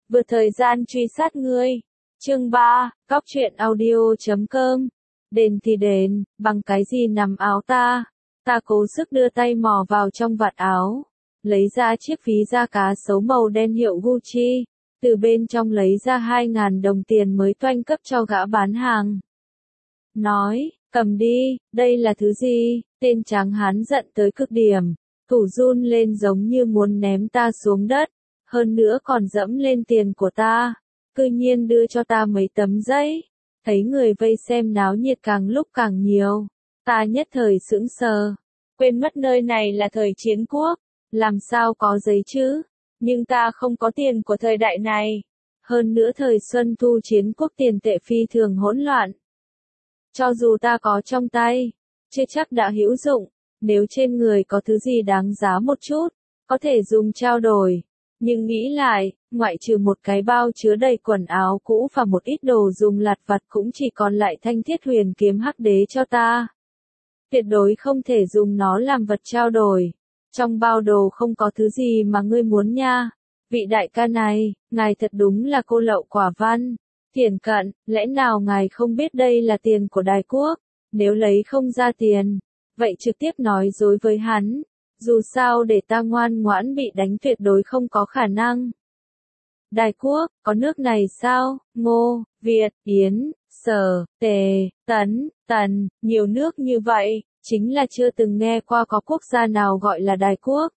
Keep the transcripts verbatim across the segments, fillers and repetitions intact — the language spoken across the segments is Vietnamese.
vượt thời gian truy sát ngươi. Chương ba, Cóc truyện audio chấm com. Đền thì đền, bằng cái gì nằm áo ta? Ta cố sức đưa tay mò vào trong vạt áo, lấy ra chiếc ví da cá sấu màu đen hiệu Gucci, từ bên trong lấy ra hai ngàn đồng tiền mới toanh cấp cho gã bán hàng. Nói, cầm đi, đây là thứ gì? Tên tráng hán giận tới cực điểm, thủ run lên giống như muốn ném ta xuống đất, hơn nữa còn dẫm lên tiền của ta, cư nhiên đưa cho ta mấy tấm giấy. Thấy người vây xem náo nhiệt càng lúc càng nhiều, ta nhất thời sững sờ, quên mất nơi này là thời chiến quốc, làm sao có giấy chứ? Nhưng ta không có tiền của thời đại này. Hơn nữa thời Xuân Thu chiến quốc tiền tệ phi thường hỗn loạn. Cho dù ta có trong tay, chưa chắc đã hữu dụng, nếu trên người có thứ gì đáng giá một chút, có thể dùng trao đổi. Nhưng nghĩ lại, ngoại trừ một cái bao chứa đầy quần áo cũ và một ít đồ dùng lặt vặt cũng chỉ còn lại thanh thiết huyền kiếm hắc đế cho ta. Tuyệt đối không thể dùng nó làm vật trao đổi. Trong bao đồ không có thứ gì mà ngươi muốn nha. Vị đại ca này, ngài thật đúng là cô lậu quả văn. Thiển cận, lẽ nào ngài không biết đây là tiền của Đài Quốc? Nếu lấy không ra tiền, vậy trực tiếp nói dối với hắn. Dù sao để ta ngoan ngoãn bị đánh tuyệt đối không có khả năng. Đài Quốc, có nước này sao? Ngô, Việt, Yến, Sở, Tề, Tấn, Tần, nhiều nước như vậy, chính là chưa từng nghe qua có quốc gia nào gọi là Đài Quốc.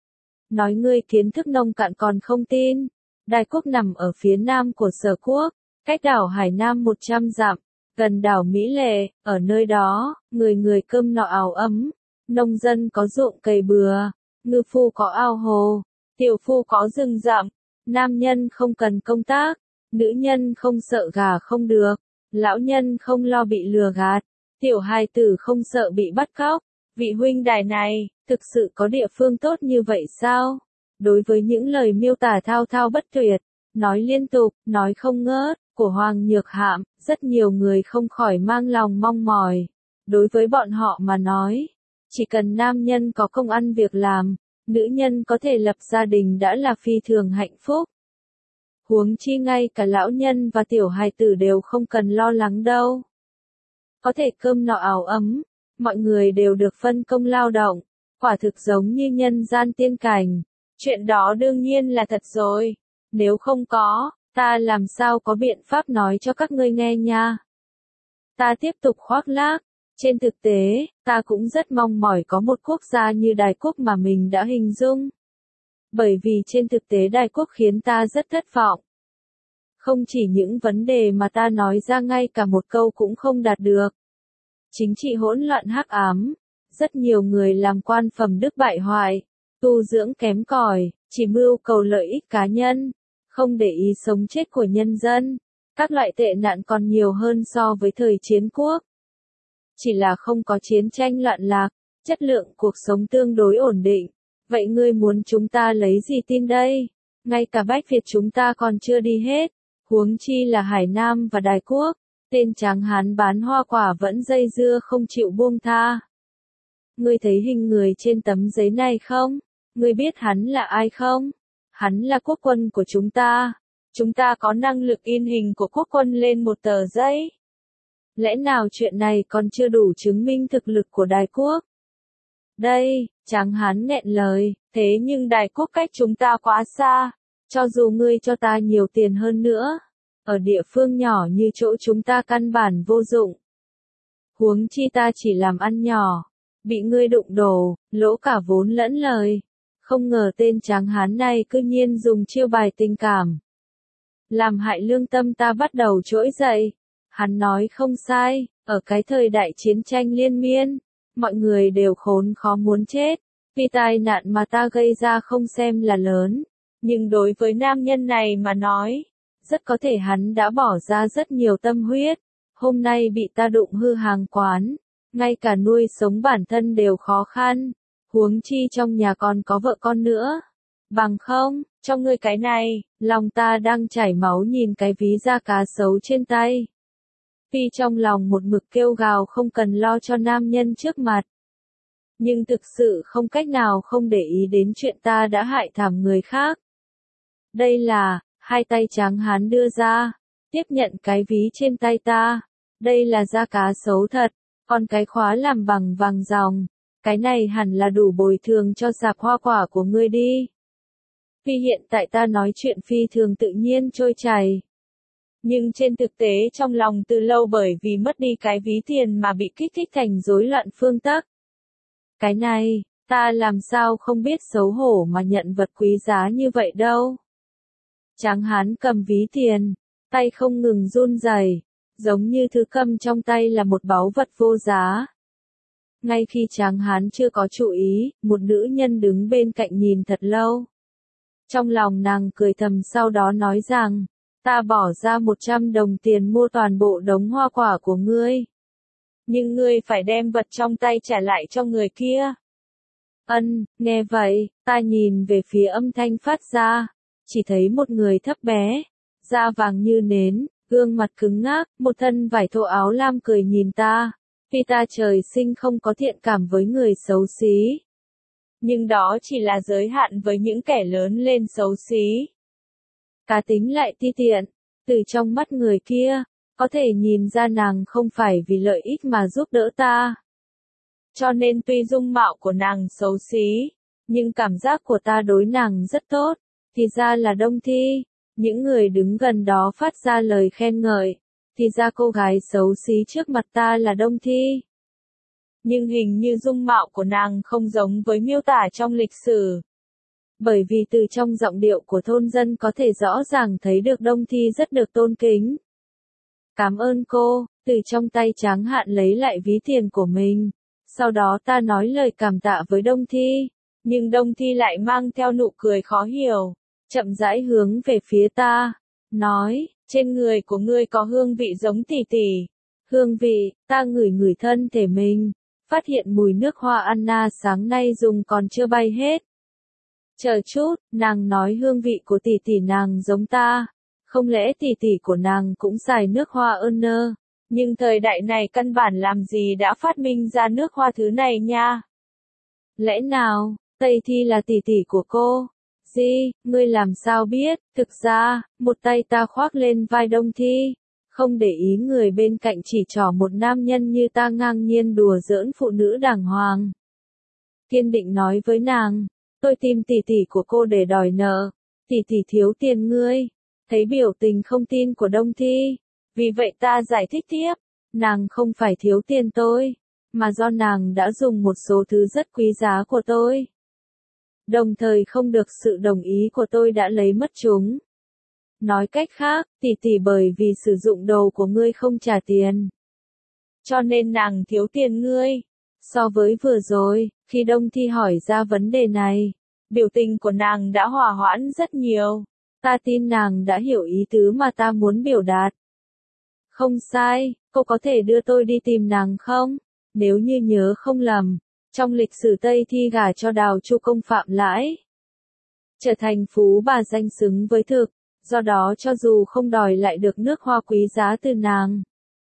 Nói ngươi kiến thức nông cạn còn không tin. Đài Quốc nằm ở phía nam của Sở Quốc, cách đảo Hải Nam một trăm dặm, gần đảo Mỹ Lệ, ở nơi đó, người người cơm nọ áo ấm. Nông dân có ruộng cày bừa, ngư phu có ao hồ, tiểu phu có rừng rậm, nam nhân không cần công tác, nữ nhân không sợ gả không được, lão nhân không lo bị lừa gạt, tiểu hài tử không sợ bị bắt cóc. Vị huynh đài này, thực sự có địa phương tốt như vậy sao? Đối với những lời miêu tả thao thao bất tuyệt, nói liên tục, nói không ngớt, của Hoàng Nhược Hạm, rất nhiều người không khỏi mang lòng mong mỏi. Đối với bọn họ mà nói, chỉ cần nam nhân có công ăn việc làm, nữ nhân có thể lập gia đình đã là phi thường hạnh phúc. Huống chi ngay cả lão nhân và tiểu hài tử đều không cần lo lắng đâu. Có thể cơm nọ áo ấm, mọi người đều được phân công lao động, quả thực giống như nhân gian tiên cảnh. Chuyện đó đương nhiên là thật rồi, nếu không có, ta làm sao có biện pháp nói cho các ngươi nghe nha. Ta tiếp tục khoác lác. Trên thực tế, ta cũng rất mong mỏi có một quốc gia như Đài Quốc mà mình đã hình dung. Bởi vì trên thực tế Đài Quốc khiến ta rất thất vọng. Không chỉ những vấn đề mà ta nói ra ngay cả một câu cũng không đạt được. Chính trị hỗn loạn hắc ám, rất nhiều người làm quan phẩm đức bại hoại, tu dưỡng kém cỏi, chỉ mưu cầu lợi ích cá nhân, không để ý sống chết của nhân dân. Các loại tệ nạn còn nhiều hơn so với thời chiến quốc. Chỉ là không có chiến tranh loạn lạc, chất lượng cuộc sống tương đối ổn định. Vậy ngươi muốn chúng ta lấy gì tin đây? Ngay cả Bách Việt chúng ta còn chưa đi hết, huống chi là Hải Nam và Đài Quốc. Tên tráng hán bán hoa quả vẫn dây dưa không chịu buông tha. Ngươi thấy hình người trên tấm giấy này không? Ngươi biết hắn là ai không? Hắn là quốc quân của chúng ta. Chúng ta có năng lực in hình của quốc quân lên một tờ giấy. Lẽ nào chuyện này còn chưa đủ chứng minh thực lực của Đài Quốc? Đây, tráng hán nghẹn lời, thế nhưng Đài Quốc cách chúng ta quá xa, cho dù ngươi cho ta nhiều tiền hơn nữa, ở địa phương nhỏ như chỗ chúng ta căn bản vô dụng. Huống chi ta chỉ làm ăn nhỏ, bị ngươi đụng đổ, lỗ cả vốn lẫn lời. Không ngờ tên tráng hán này cư nhiên dùng chiêu bài tình cảm, làm hại lương tâm ta bắt đầu trỗi dậy. Hắn nói không sai, ở cái thời đại chiến tranh liên miên, mọi người đều khốn khó muốn chết, vì tai nạn mà ta gây ra không xem là lớn, nhưng đối với nam nhân này mà nói, rất có thể hắn đã bỏ ra rất nhiều tâm huyết, hôm nay bị ta đụng hư hàng quán, ngay cả nuôi sống bản thân đều khó khăn, huống chi trong nhà còn có vợ con nữa. Bằng không, cho ngươi cái này, lòng ta đang chảy máu nhìn cái ví da cá sấu trên tay. Phi trong lòng một mực kêu gào không cần lo cho nam nhân trước mặt. Nhưng thực sự không cách nào không để ý đến chuyện ta đã hại thảm người khác. Đây là, Hai tay tráng hán đưa ra, tiếp nhận cái ví trên tay ta. Đây là da cá sấu thật, còn cái khóa làm bằng vàng ròng. Cái này hẳn là đủ bồi thường cho sạp hoa quả của ngươi đi. Vì hiện tại ta nói chuyện phi thường tự nhiên trôi chảy. Nhưng trên thực tế trong lòng từ lâu bởi vì mất đi cái ví tiền mà bị kích thích thành rối loạn phương tắc. Cái này, ta làm sao không biết xấu hổ mà nhận vật quý giá như vậy đâu. Tráng hán cầm ví tiền, tay không ngừng run rẩy, giống như thứ cầm trong tay là một báu vật vô giá. Ngay khi tráng hán chưa có chú ý, một nữ nhân đứng bên cạnh nhìn thật lâu. Trong lòng nàng cười thầm sau đó nói rằng, ta bỏ ra một trăm đồng tiền mua toàn bộ đống hoa quả của ngươi. Nhưng ngươi phải đem vật trong tay trả lại cho người kia. Ân, nghe vậy, ta nhìn về phía âm thanh phát ra, chỉ thấy một người thấp bé, da vàng như nến, gương mặt cứng ngắc, một thân vải thô áo lam cười nhìn ta. Vì ta trời sinh không có thiện cảm với người xấu xí. Nhưng đó chỉ là giới hạn với những kẻ lớn lên xấu xí. Cá tính lại ti tiện, từ trong mắt người kia, có thể nhìn ra nàng không phải vì lợi ích mà giúp đỡ ta. Cho nên tuy dung mạo của nàng xấu xí, nhưng cảm giác của ta đối nàng rất tốt, thì ra là Đông Thi. Những người đứng gần đó phát ra lời khen ngợi, thì ra cô gái xấu xí trước mặt ta là Đông Thi. Nhưng hình như dung mạo của nàng không giống với miêu tả trong lịch sử. Bởi vì từ trong giọng điệu của thôn dân có thể rõ ràng thấy được Đông Thi rất được tôn kính. Cảm ơn cô, từ trong tay tráng hạn lấy lại ví tiền của mình. Sau đó ta nói lời cảm tạ với Đông Thi, nhưng Đông Thi lại mang theo nụ cười khó hiểu, chậm rãi hướng về phía ta, nói, trên người của ngươi có hương vị giống tỷ tỷ. Hương vị, ta ngửi ngửi thân thể mình, phát hiện mùi nước hoa Anna sáng nay dùng còn chưa bay hết. Chờ chút, nàng nói hương vị của tỷ tỷ nàng giống ta, không lẽ tỷ tỷ của nàng cũng xài nước hoa Anna? Nhưng thời đại này căn bản làm gì đã phát minh ra nước hoa thứ này nha? Lẽ nào, Tây Thi là tỷ tỷ của cô? Gì, ngươi làm sao biết? Thực ra, một tay ta khoác lên vai Đông Thi, không để ý người bên cạnh chỉ trỏ một nam nhân như ta ngang nhiên đùa giỡn phụ nữ đàng hoàng. Kiên định nói với nàng, tôi tìm tỷ tỷ của cô để đòi nợ, tỷ tỷ thiếu tiền ngươi. Thấy biểu tình không tin của Đông Thi, vì vậy ta giải thích tiếp, nàng không phải thiếu tiền tôi, mà do nàng đã dùng một số thứ rất quý giá của tôi. Đồng thời không được sự đồng ý của tôi đã lấy mất chúng. Nói cách khác, tỷ tỷ bởi vì sử dụng đồ của ngươi không trả tiền, cho nên nàng thiếu tiền ngươi. So với vừa rồi, khi Đông Thi hỏi ra vấn đề này, biểu tình của nàng đã hòa hoãn rất nhiều. Ta tin nàng đã hiểu ý tứ mà ta muốn biểu đạt. Không sai, cô có thể đưa tôi đi tìm nàng không? Nếu như nhớ không lầm, trong lịch sử Tây Thi gả cho Đào Chu Công Phạm Lãi, trở thành phú bà danh xứng với thực, do đó cho dù không đòi lại được nước hoa quý giá từ nàng,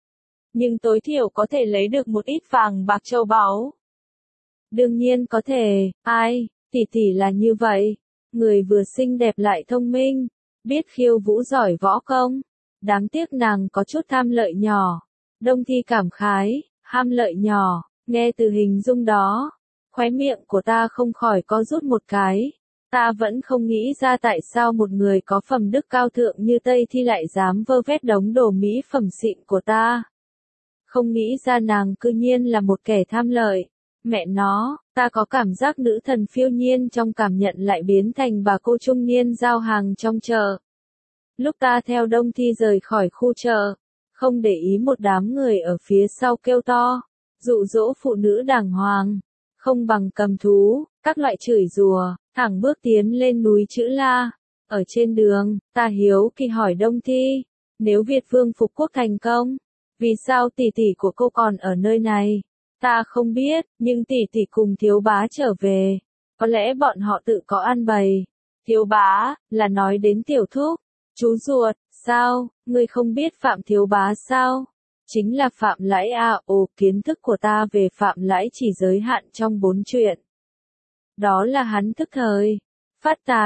nhưng tối thiểu có thể lấy được một ít vàng bạc châu báu. Đương nhiên có thể, ai, tỷ tỷ là như vậy, người vừa xinh đẹp lại thông minh, biết khiêu vũ giỏi võ công, đáng tiếc nàng có chút tham lợi nhỏ. Đông Thi cảm khái, ham lợi nhỏ, nghe từ hình dung đó, khóe miệng của ta không khỏi co rút một cái. Ta vẫn không nghĩ ra tại sao một người có phẩm đức cao thượng như Tây Thi lại dám vơ vét đống đồ mỹ phẩm xịn của ta. Không nghĩ ra nàng cư nhiên là một kẻ tham lợi. Mẹ nó, ta có cảm giác nữ thần phiêu nhiên trong cảm nhận lại biến thành bà cô trung niên giao hàng trong chợ. Lúc ta theo Đông Thi rời khỏi khu chợ, không để ý một đám người ở phía sau kêu to, dụ dỗ phụ nữ đàng hoàng, không bằng cầm thú, các loại chửi rủa, thẳng bước tiến lên núi Chữ La. Ở trên đường, ta hiếu kỳ hỏi Đông Thi, nếu Việt Vương phục quốc thành công, vì sao tỷ tỷ của cô còn ở nơi này? Ta không biết, nhưng tỷ tỷ cùng thiếu bá trở về, có lẽ bọn họ tự có ăn bày. Thiếu bá, là nói đến tiểu thúc, chú ruột, sao, ngươi không biết Phạm thiếu bá sao? Chính là Phạm Lãi à, ồ, kiến thức của ta về Phạm Lãi chỉ giới hạn trong bốn chuyện. Đó là hắn thức thời, phát tài,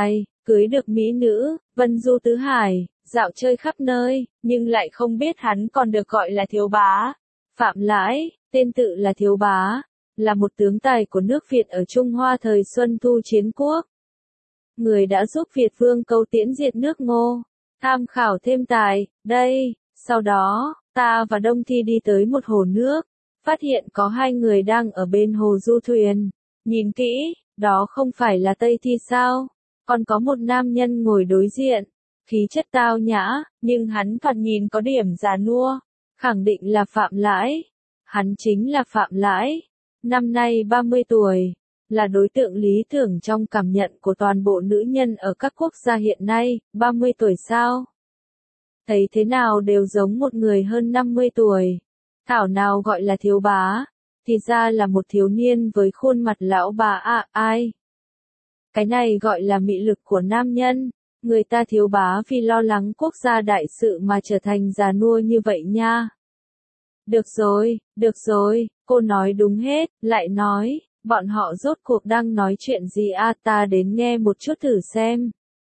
cưới được mỹ nữ, vân du tứ hải, dạo chơi khắp nơi, nhưng lại không biết hắn còn được gọi là thiếu bá. Phạm Lãi, tên tự là Thiếu Bá, là một tướng tài của nước Việt ở Trung Hoa thời Xuân Thu Chiến Quốc. Người đã giúp Việt Vương Câu Tiễn diệt nước Ngô. Tham khảo thêm tài, đây, sau đó, ta và Đông Thi đi tới một hồ nước, phát hiện có hai người đang ở bên hồ du thuyền. Nhìn kỹ, đó không phải là Tây Thi sao? Còn có một nam nhân ngồi đối diện, khí chất tao nhã, nhưng hắn thoạt nhìn có điểm già nua, khẳng định là Phạm Lãi. Hắn chính là Phạm Lãi, năm nay ba mươi tuổi, là đối tượng lý tưởng trong cảm nhận của toàn bộ nữ nhân ở các quốc gia hiện nay. Ba mươi tuổi sao? Thấy thế nào đều giống một người hơn năm mươi tuổi. Thảo nào gọi là thiếu bá, thì ra là một thiếu niên với khuôn mặt lão bà à, ai? Cái này gọi là mị lực của nam nhân. Người ta thiếu bá vì lo lắng quốc gia đại sự mà trở thành già nua như vậy nha. Được rồi, được rồi, cô nói đúng hết, lại nói, bọn họ rốt cuộc đang nói chuyện gì à, ta đến nghe một chút thử xem.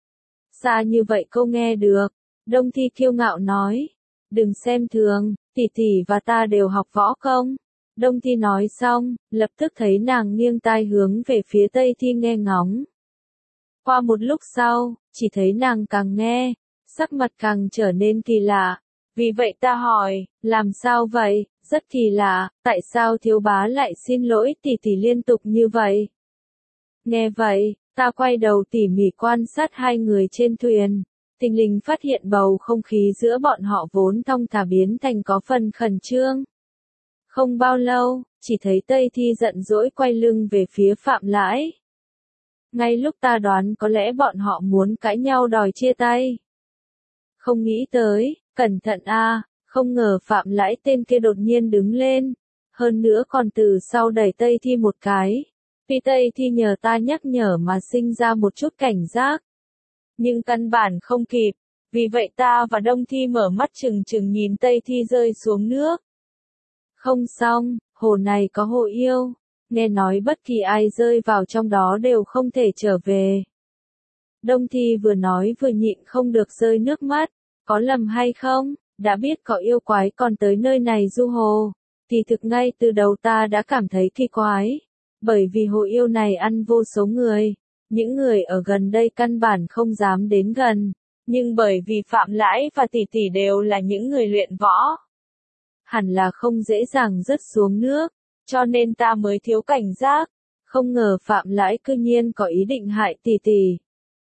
Xa như vậy cô nghe được, Đông Thi kiêu ngạo nói, đừng xem thường, tỷ tỷ và ta đều học võ công. Đông Thi nói xong, lập tức thấy nàng nghiêng tai hướng về phía Tây Thi nghe ngóng. Qua một lúc sau, chỉ thấy nàng càng nghe, sắc mặt càng trở nên kỳ lạ. Vì vậy ta hỏi, làm sao vậy? Rất kỳ lạ, tại sao thiếu bá lại xin lỗi tỷ tỷ liên tục như vậy? Nghe vậy, ta quay đầu tỉ mỉ quan sát hai người trên thuyền, thình lình phát hiện bầu không khí giữa bọn họ vốn thong thả biến thành có phần khẩn trương. Không bao lâu, chỉ thấy Tây Thi giận dỗi quay lưng về phía Phạm Lãi. Ngay lúc ta đoán có lẽ bọn họ muốn cãi nhau đòi chia tay. Không nghĩ tới, cẩn thận a, không ngờ Phạm Lãi tên kia đột nhiên đứng lên, hơn nữa còn từ sau đẩy Tây Thi một cái. Vì Tây Thi nhờ ta nhắc nhở mà sinh ra một chút cảnh giác. Nhưng căn bản không kịp, vì vậy ta và Đông Thi mở mắt chừng chừng nhìn Tây Thi rơi xuống nước. Không xong, hồ này có hồ yêu, nghe nói bất kỳ ai rơi vào trong đó đều không thể trở về. Đông Thi vừa nói vừa nhịn không được rơi nước mắt, có lầm hay không, đã biết có yêu quái còn tới nơi này du hồ, thì thực ngay từ đầu ta đã cảm thấy kỳ quái, bởi vì hồ yêu này ăn vô số người, những người ở gần đây căn bản không dám đến gần, nhưng bởi vì Phạm Lãi và tỷ tỷ đều là những người luyện võ, hẳn là không dễ dàng rớt xuống nước, cho nên ta mới thiếu cảnh giác, không ngờ Phạm Lãi cư nhiên có ý định hại tỷ tỷ.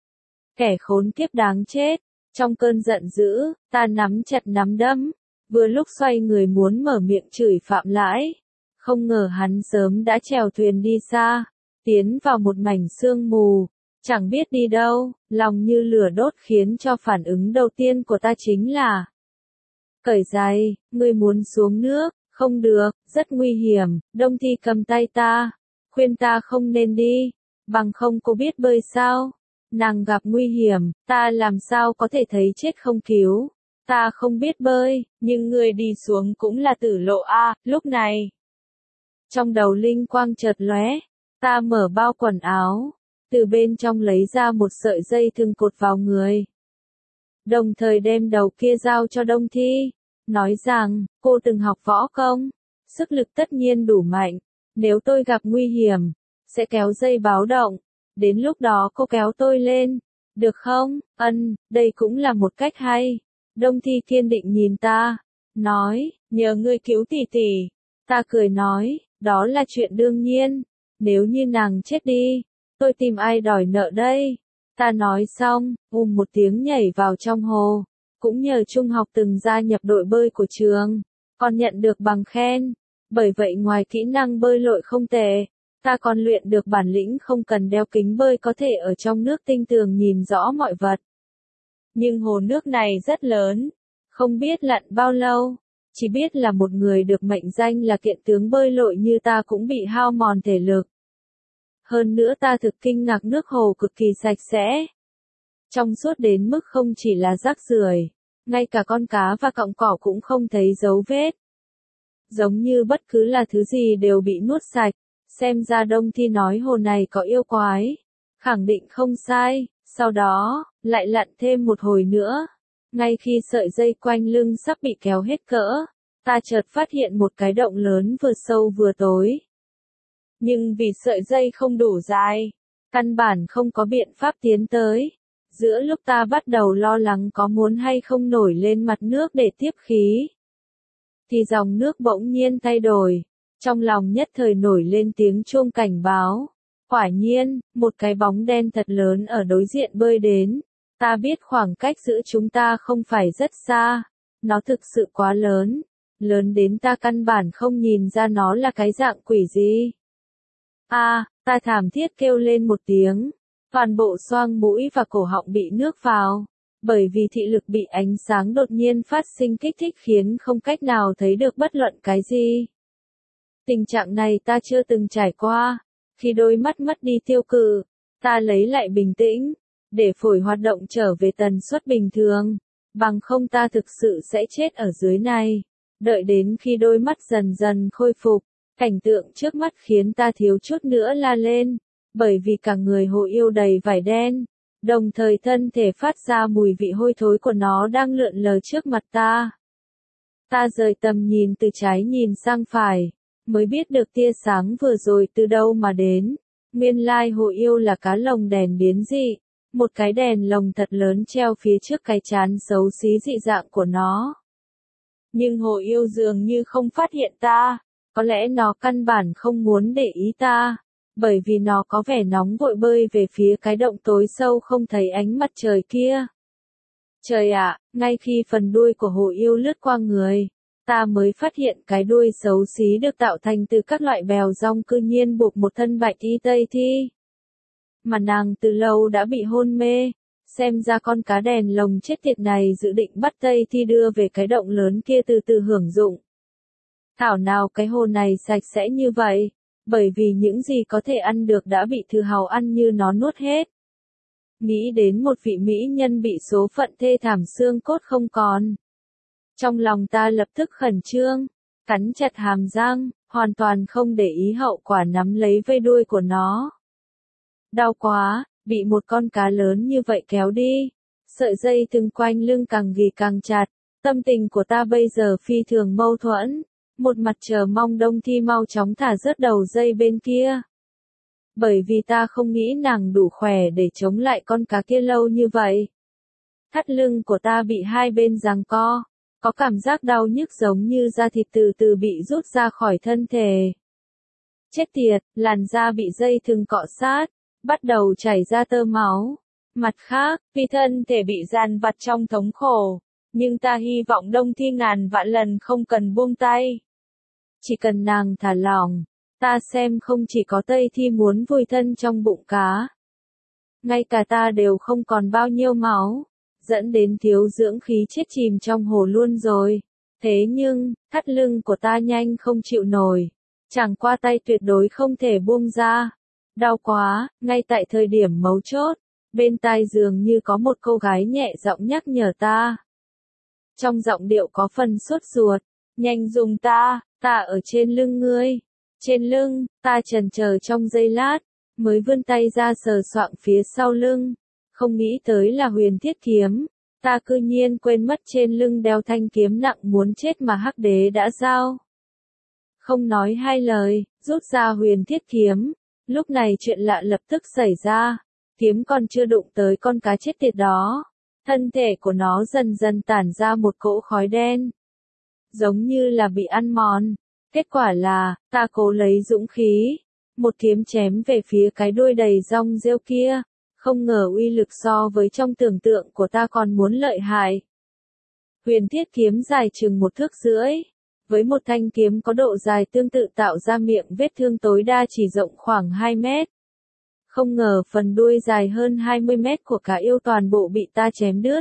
Kẻ khốn kiếp đáng chết, trong cơn giận dữ, ta nắm chặt nắm đấm, vừa lúc xoay người muốn mở miệng chửi Phạm Lãi, không ngờ hắn sớm đã chèo thuyền đi xa, tiến vào một mảnh sương mù, chẳng biết đi đâu, lòng như lửa đốt khiến cho phản ứng đầu tiên của ta chính là cởi giày, ngươi muốn xuống nước, không được, rất nguy hiểm. Đông Thi cầm tay ta, khuyên ta không nên đi, bằng không cô biết bơi sao? Nàng gặp nguy hiểm, ta làm sao có thể thấy chết không cứu? Ta không biết bơi, nhưng người đi xuống cũng là tử lộ a. Lúc này, trong đầu linh quang chợt lóe, ta mở bao quần áo, từ bên trong lấy ra một sợi dây thừng cột vào người, đồng thời đem đầu kia giao cho Đông Thi, nói rằng, cô từng học võ công, sức lực tất nhiên đủ mạnh, nếu tôi gặp nguy hiểm, sẽ kéo dây báo động, đến lúc đó cô kéo tôi lên, được không? Ân, đây cũng là một cách hay. Đông Thi kiên định nhìn ta, nói, nhờ ngươi cứu tỷ tỷ. Ta cười nói, đó là chuyện đương nhiên, nếu như nàng chết đi, tôi tìm ai đòi nợ đây? Ta nói xong, ùm một tiếng nhảy vào trong hồ, cũng nhờ trung học từng gia nhập đội bơi của trường, còn nhận được bằng khen, bởi vậy ngoài kỹ năng bơi lội không tệ, ta còn luyện được bản lĩnh không cần đeo kính bơi có thể ở trong nước tinh tường nhìn rõ mọi vật. Nhưng hồ nước này rất lớn, không biết lặn bao lâu, chỉ biết là một người được mệnh danh là kiện tướng bơi lội như ta cũng bị hao mòn thể lực. Hơn nữa ta thực kinh ngạc nước hồ cực kỳ sạch sẽ. Trong suốt đến mức không chỉ là rác rưởi, ngay cả con cá và cọng cỏ cũng không thấy dấu vết. Giống như bất cứ là thứ gì đều bị nuốt sạch, xem ra Đông Thi nói hồ này có yêu quái. Khẳng định không sai, Sau đó, lại lặn thêm một hồi nữa. Ngay khi sợi dây quanh lưng sắp bị kéo hết cỡ, ta chợt phát hiện một cái động lớn vừa sâu vừa tối. Nhưng vì sợi dây không đủ dài, căn bản không có biện pháp tiến tới. Giữa lúc ta bắt đầu lo lắng có muốn hay không nổi lên mặt nước để tiếp khí, thì dòng nước bỗng nhiên thay đổi. Trong lòng nhất thời nổi lên tiếng chuông cảnh báo. Quả nhiên, một cái bóng đen thật lớn ở đối diện bơi đến. Ta biết khoảng cách giữa chúng ta không phải rất xa. Nó thực sự quá lớn. Lớn đến ta căn bản không nhìn ra nó là cái dạng quỷ gì. A, à, ta thảm thiết kêu lên một tiếng. Toàn bộ xoang mũi và cổ họng bị nước vào. Bởi vì thị lực bị ánh sáng đột nhiên phát sinh kích thích khiến không cách nào thấy được bất luận cái gì. Tình trạng này ta chưa từng trải qua. Khi đôi mắt mất đi tiêu cự, ta lấy lại bình tĩnh, để phổi hoạt động trở về tần suất bình thường. Bằng không ta thực sự sẽ chết ở dưới này. Đợi đến khi đôi mắt dần dần khôi phục, cảnh tượng trước mắt khiến ta thiếu chút nữa la lên. Bởi vì cả người Hồ Yêu đầy vải đen, đồng thời thân thể phát ra mùi vị hôi thối của nó đang lượn lờ trước mặt ta. Ta rời tầm nhìn từ trái nhìn sang phải, mới biết được tia sáng vừa rồi từ đâu mà đến. Nguyên lai Hồ Yêu là cá lồng đèn biến dị, một cái đèn lồng thật lớn treo phía trước cái trán xấu xí dị dạng của nó. Nhưng Hồ Yêu dường như không phát hiện ta, có lẽ nó căn bản không muốn để ý ta. Bởi vì nó có vẻ nóng vội bơi về phía cái động tối sâu không thấy ánh mặt trời kia. Trời ạ, ngay khi phần đuôi của Hồ Yêu lướt qua người, ta mới phát hiện cái đuôi xấu xí được tạo thành từ các loại bèo rong cư nhiên buộc một thân bạch y tây thi. Mà nàng từ lâu đã bị hôn mê, xem ra con cá đèn lồng chết tiệt này dự định bắt tây thi đưa về cái động lớn kia từ từ hưởng dụng. Thảo nào cái hồ này sạch sẽ như vậy. Bởi vì những gì có thể ăn được đã bị thư hào ăn như nó nuốt hết. Nghĩ đến một vị mỹ nhân bị số phận thê thảm xương cốt không còn. Trong lòng ta lập tức khẩn trương, cắn chặt hàm răng, hoàn toàn không để ý hậu quả nắm lấy vây đuôi của nó. Đau quá, bị một con cá lớn như vậy kéo đi. Sợi dây thừng quanh lưng càng ghi càng chặt. Tâm tình của ta bây giờ phi thường mâu thuẫn. Một mặt chờ mong Đông Thi mau chóng thả rớt đầu dây bên kia. Bởi vì ta không nghĩ nàng đủ khỏe để chống lại con cá kia lâu như vậy. Thắt lưng của ta bị hai bên giằng co, có cảm giác đau nhức giống như da thịt từ từ bị rút ra khỏi thân thể. Chết tiệt, làn da bị dây thừng cọ sát, bắt đầu chảy ra tơ máu. Mặt khác, vì thân thể bị dằn vặt trong thống khổ, nhưng ta hy vọng Đông Thi ngàn vạn lần không cần buông tay. Chỉ cần nàng thả lỏng, ta xem không chỉ có Tây Thi muốn vùi thân trong bụng cá. Ngay cả ta đều không còn bao nhiêu máu, dẫn đến thiếu dưỡng khí chết chìm trong hồ luôn rồi. Thế nhưng, thắt lưng của ta nhanh không chịu nổi, chẳng qua tay tuyệt đối không thể buông ra. Đau quá, ngay tại thời điểm mấu chốt, bên tai dường như có một cô gái nhẹ giọng nhắc nhở ta. Trong giọng điệu có phần sốt ruột, nhanh dùng ta. Ta ở trên lưng ngươi. Trên lưng, ta chần chờ trong giây lát, mới vươn tay ra sờ soạng phía sau lưng. Không nghĩ tới là Huyền Thiết Kiếm. Ta cư nhiên quên mất trên lưng đeo thanh kiếm nặng muốn chết mà Hắc Đế đã giao. Không nói hai lời, rút ra Huyền Thiết Kiếm. Lúc này chuyện lạ lập tức xảy ra. Kiếm còn chưa đụng tới con cá chết tiệt đó. Thân thể của nó dần dần tản ra một cỗ khói đen. Giống như là bị ăn mòn. Kết quả là, ta cố lấy dũng khí. Một kiếm chém về phía cái đuôi đầy rong rêu kia. Không ngờ uy lực so với trong tưởng tượng của ta còn muốn lợi hại. Huyền Thiết Kiếm dài chừng một thước rưỡi. Với một thanh kiếm có độ dài tương tự tạo ra miệng vết thương tối đa chỉ rộng khoảng hai mét. Không ngờ phần đuôi dài hơn hai mươi mét của cả yêu toàn bộ bị ta chém đứt.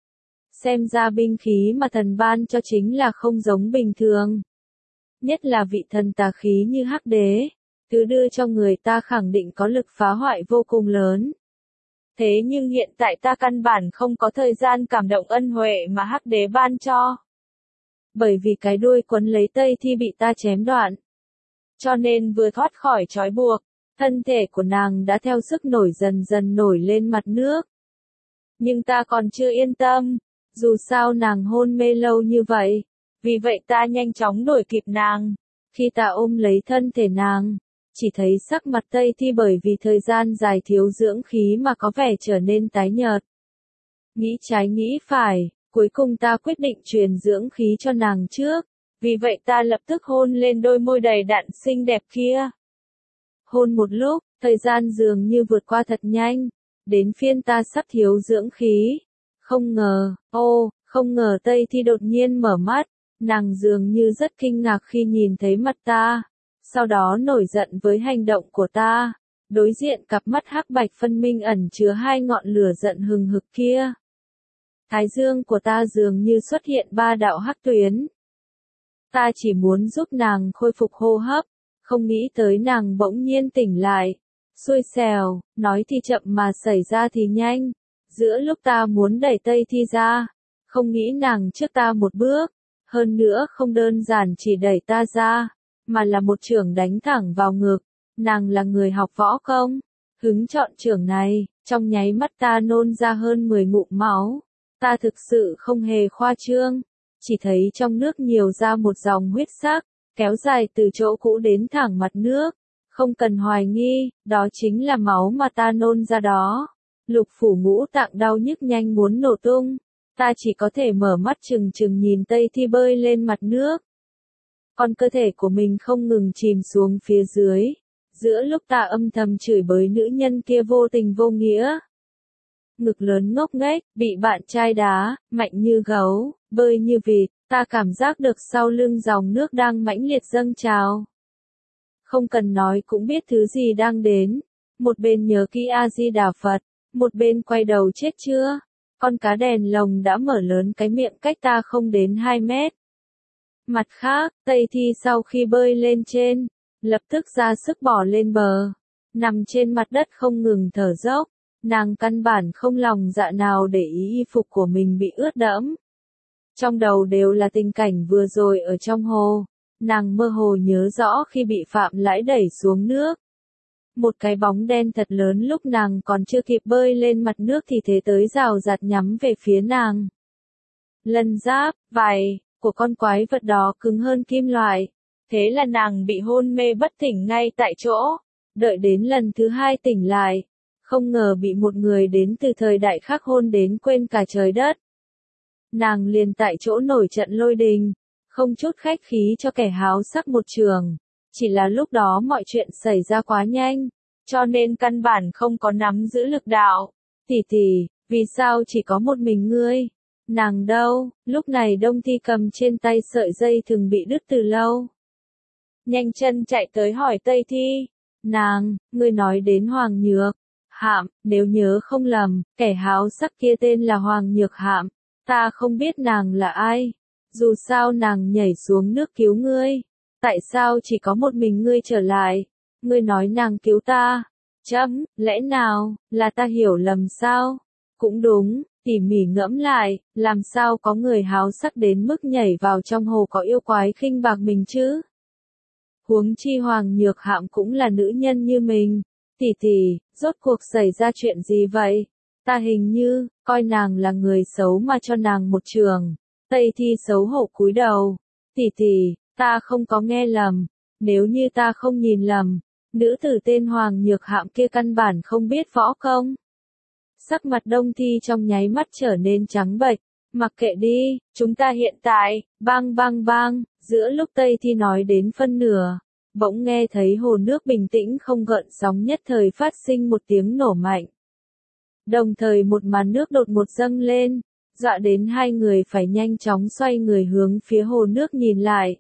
Xem ra binh khí mà thần ban cho chính là không giống bình thường. Nhất là vị thần tà khí như Hắc Đế, thứ đưa cho người ta khẳng định có lực phá hoại vô cùng lớn. Thế nhưng hiện tại ta căn bản không có thời gian cảm động ân huệ mà Hắc Đế ban cho. Bởi vì cái đuôi quấn lấy Tây Thi bị ta chém đoạn. Cho nên vừa thoát khỏi trói buộc, thân thể của nàng đã theo sức nổi dần dần nổi lên mặt nước. Nhưng ta còn chưa yên tâm, dù sao nàng hôn mê lâu như vậy, vì vậy ta nhanh chóng đuổi kịp nàng. Khi ta ôm lấy thân thể nàng, chỉ thấy sắc mặt Tây Thi bởi vì thời gian dài thiếu dưỡng khí mà có vẻ trở nên tái nhợt. Nghĩ trái nghĩ phải, cuối cùng ta quyết định truyền dưỡng khí cho nàng trước, vì vậy ta lập tức hôn lên đôi môi đầy đặn xinh đẹp kia. Hôn một lúc, thời gian dường như vượt qua thật nhanh, đến phiên ta sắp thiếu dưỡng khí. Không ngờ, ô, không ngờ Tây Thi đột nhiên mở mắt, nàng dường như rất kinh ngạc khi nhìn thấy mặt ta, sau đó nổi giận với hành động của ta, đối diện cặp mắt hắc bạch phân minh ẩn chứa hai ngọn lửa giận hừng hực kia. Thái dương của ta dường như xuất hiện ba đạo hắc tuyến. Ta chỉ muốn giúp nàng khôi phục hô hấp, không nghĩ tới nàng bỗng nhiên tỉnh lại. Xui xẻo, nói thì chậm mà xảy ra thì nhanh. Giữa lúc ta muốn đẩy Tây Thi ra, không nghĩ nàng trước ta một bước, hơn nữa không đơn giản chỉ đẩy ta ra, mà là một chưởng đánh thẳng vào ngực. Nàng là người học võ công, hứng chọn chưởng này, trong nháy mắt ta nôn ra hơn mười ngụm máu. Ta thực sự không hề khoa trương, chỉ thấy trong nước nhiều ra một dòng huyết sắc, kéo dài từ chỗ cũ đến thẳng mặt nước. Không cần hoài nghi, đó chính là máu mà ta nôn ra đó. Lục phủ ngũ tạng đau nhức nhanh muốn nổ tung. Ta chỉ có thể mở mắt trừng trừng nhìn Tây Thi bơi lên mặt nước. Còn cơ thể của mình không ngừng chìm xuống phía dưới. Giữa lúc ta âm thầm chửi bới nữ nhân kia vô tình vô nghĩa. Ngực lớn ngốc nghếch, bị bạn trai đá, mạnh như gấu, bơi như vịt, ta cảm giác được sau lưng dòng nước đang mãnh liệt dâng trào. Không cần nói cũng biết thứ gì đang đến. Một bên nhớ kỹ A-di-đà Phật, một bên quay đầu chết chưa. Con cá đèn lồng đã mở lớn cái miệng cách ta không đến hai mét. Mặt khác, Tây Thi sau khi bơi lên trên, lập tức ra sức bỏ lên bờ, nằm trên mặt đất không ngừng thở dốc. Nàng căn bản không lòng dạ nào để ý y phục của mình bị ướt đẫm. Trong đầu đều là tình cảnh vừa rồi ở trong hồ. Nàng mơ hồ nhớ rõ khi bị Phạm Lãi đẩy xuống nước. Một cái bóng đen thật lớn lúc nàng còn chưa kịp bơi lên mặt nước thì thế tới rào rạt nhắm về phía nàng. Lân giáp, vảy của con quái vật đó cứng hơn kim loại. Thế là nàng bị hôn mê bất tỉnh ngay tại chỗ. Đợi đến lần thứ hai tỉnh lại. Không ngờ bị một người đến từ thời đại khác hôn đến quên cả trời đất. Nàng liền tại chỗ nổi trận lôi đình, không chút khách khí cho kẻ háo sắc một trường. Chỉ là lúc đó mọi chuyện xảy ra quá nhanh, cho nên căn bản không có nắm giữ lực đạo. Tỷ tỷ, vì sao chỉ có một mình ngươi? Nàng đâu? Lúc này Đông Thi cầm trên tay sợi dây thường bị đứt từ lâu. Nhanh chân chạy tới hỏi Tây Thi. Nàng, ngươi nói đến Hoàng Nhược Hạm, nếu nhớ không lầm, kẻ háo sắc kia tên là Hoàng Nhược Hạm. Ta không biết nàng là ai. Dù sao nàng nhảy xuống nước cứu ngươi. Tại sao chỉ có một mình ngươi trở lại? Ngươi nói nàng cứu ta. Chấm, lẽ nào, là ta hiểu lầm sao? Cũng đúng, tỉ mỉ ngẫm lại, làm sao có người háo sắc đến mức nhảy vào trong hồ có yêu quái khinh bạc mình chứ? Huống chi Hoàng Nhược Hạm cũng là nữ nhân như mình. Tỷ tỷ, rốt cuộc xảy ra chuyện gì vậy? Ta hình như, coi nàng là người xấu mà cho nàng một trường. Tây Thi xấu hổ cúi đầu. Tỷ tỷ, ta không có nghe lầm. Nếu như ta không nhìn lầm, nữ tử tên Hoàng Nhược Hạm kia căn bản không biết võ công. Sắc mặt Đông Thi trong nháy mắt trở nên trắng bệch. Mặc kệ đi, chúng ta hiện tại, bang bang bang, giữa lúc Tây Thi nói đến phân nửa. Bỗng nghe thấy hồ nước bình tĩnh không gợn sóng nhất thời phát sinh một tiếng nổ mạnh. Đồng thời một màn nước đột ngột dâng lên, dọa đến hai người phải nhanh chóng xoay người hướng phía hồ nước nhìn lại.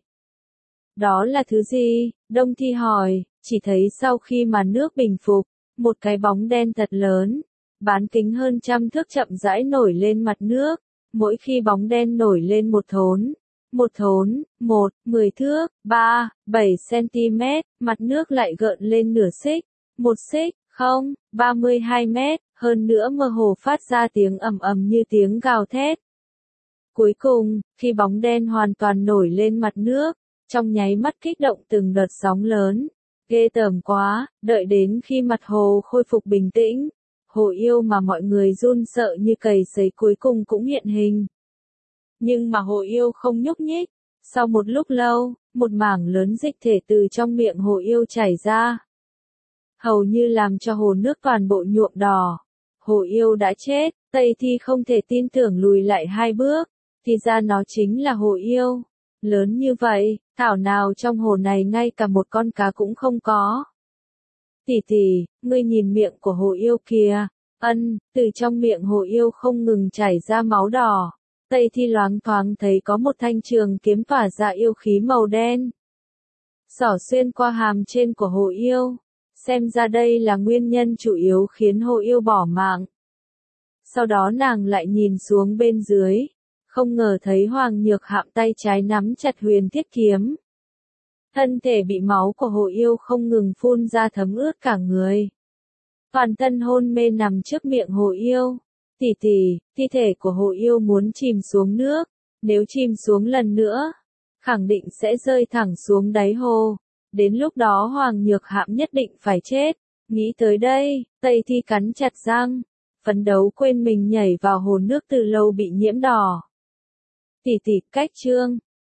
Đó là thứ gì? Đông Thi hỏi, chỉ thấy sau khi màn nước bình phục, một cái bóng đen thật lớn, bán kính hơn trăm thước chậm rãi nổi lên mặt nước, mỗi khi bóng đen nổi lên một thốn. Một thốn, một, mười thước, ba, bảy centimet, mặt nước lại gợn lên nửa xích, một xích, không, ba mươi hai mét, hơn nữa mơ hồ phát ra tiếng ầm ầm như tiếng gào thét. Cuối cùng, khi bóng đen hoàn toàn nổi lên mặt nước, trong nháy mắt kích động từng đợt sóng lớn. Ghê tởm quá, đợi đến khi mặt hồ khôi phục bình tĩnh, hồ yêu mà mọi người run sợ như cầy sấy cuối cùng cũng hiện hình. Nhưng mà hồ yêu không nhúc nhích. Sau một lúc lâu, một mảng lớn dịch thể từ trong miệng hồ yêu chảy ra. Hầu như làm cho hồ nước toàn bộ nhuộm đỏ. Hồ yêu đã chết, Tây Thi không thể tin tưởng lùi lại hai bước. Thì ra nó chính là hồ yêu. Lớn như vậy, thảo nào trong hồ này ngay cả một con cá cũng không có. Tỷ tỷ, ngươi nhìn miệng của hồ yêu kìa. Ân, từ trong miệng hồ yêu không ngừng chảy ra máu đỏ. Tây Thi loáng thoáng thấy có một thanh trường kiếm tỏa ra yêu khí màu đen. Xỏ xuyên qua hàm trên của hồ yêu. Xem ra đây là nguyên nhân chủ yếu khiến hồ yêu bỏ mạng. Sau đó nàng lại nhìn xuống bên dưới. Không ngờ thấy Hoàng Nhược Hạm tay trái nắm chặt huyền thiết kiếm. Thân thể bị máu của hồ yêu không ngừng phun ra thấm ướt cả người. Toàn thân hôn mê nằm trước miệng hồ yêu. Tỷ tỷ, thi thể của hồ yêu muốn chìm xuống nước. Nếu chìm xuống lần nữa, khẳng định sẽ rơi thẳng xuống đáy hồ. Đến lúc đó Hoàng Nhược Hạm nhất định phải chết. Nghĩ tới đây, Tây Thi cắn chặt răng. Phấn đấu quên mình nhảy vào hồ nước từ lâu bị nhiễm đỏ. Tỷ tỷ, cách chương.